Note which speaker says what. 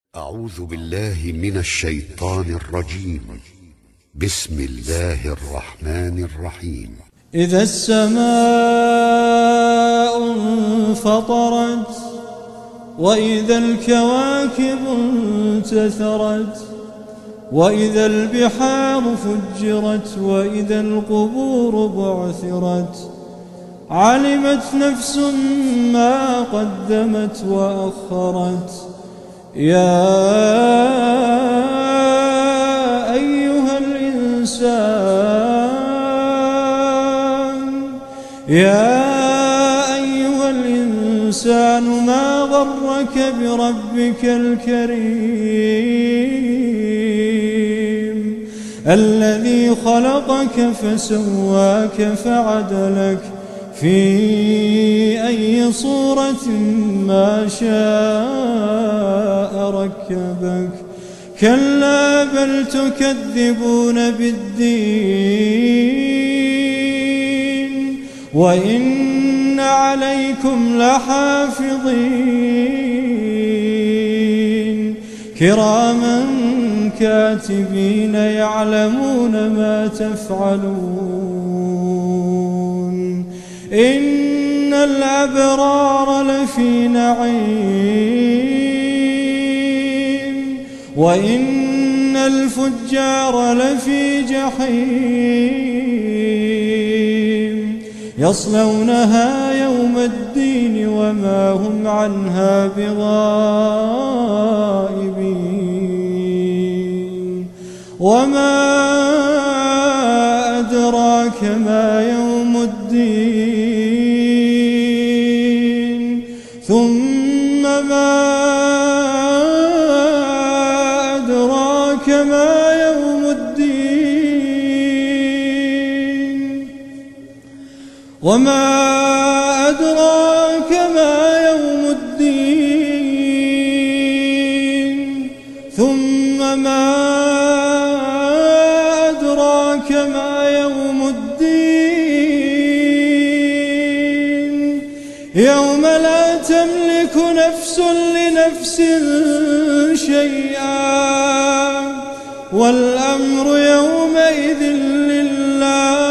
Speaker 1: أعوذ بالله من الشيطان الرجيم. بسم الله الرحمن الرحيم.
Speaker 2: إذا السماء انفطرت وإذا الكواكب انتثرت وإذا البحار فجرت وإذا القبور بعثرت علمت نفس ما قدمت وأخرت. يا أيها الإنسان ما غرك بربك الكريم الذي خلقك فسواك فعدلك في أي صورة ما شاء ركبك. كلا بل تكذبون بالدين وإن عليكم لحافظين كراما كاتبين يعلمون ما تفعلون. إن الأبرار لفي نعيم وإن الفجار لفي جحيم يصلونها يوم الدين وما هم عنها بغائبين. وما أدراك ما يوم الدين ثم ما أدراك ما يوم الدين وما أدراك ما يوم الدين ثم ما أدراك ما يوم الدين يوم لا تملك نفس لنفس شيئا والأمر يومئذ لله.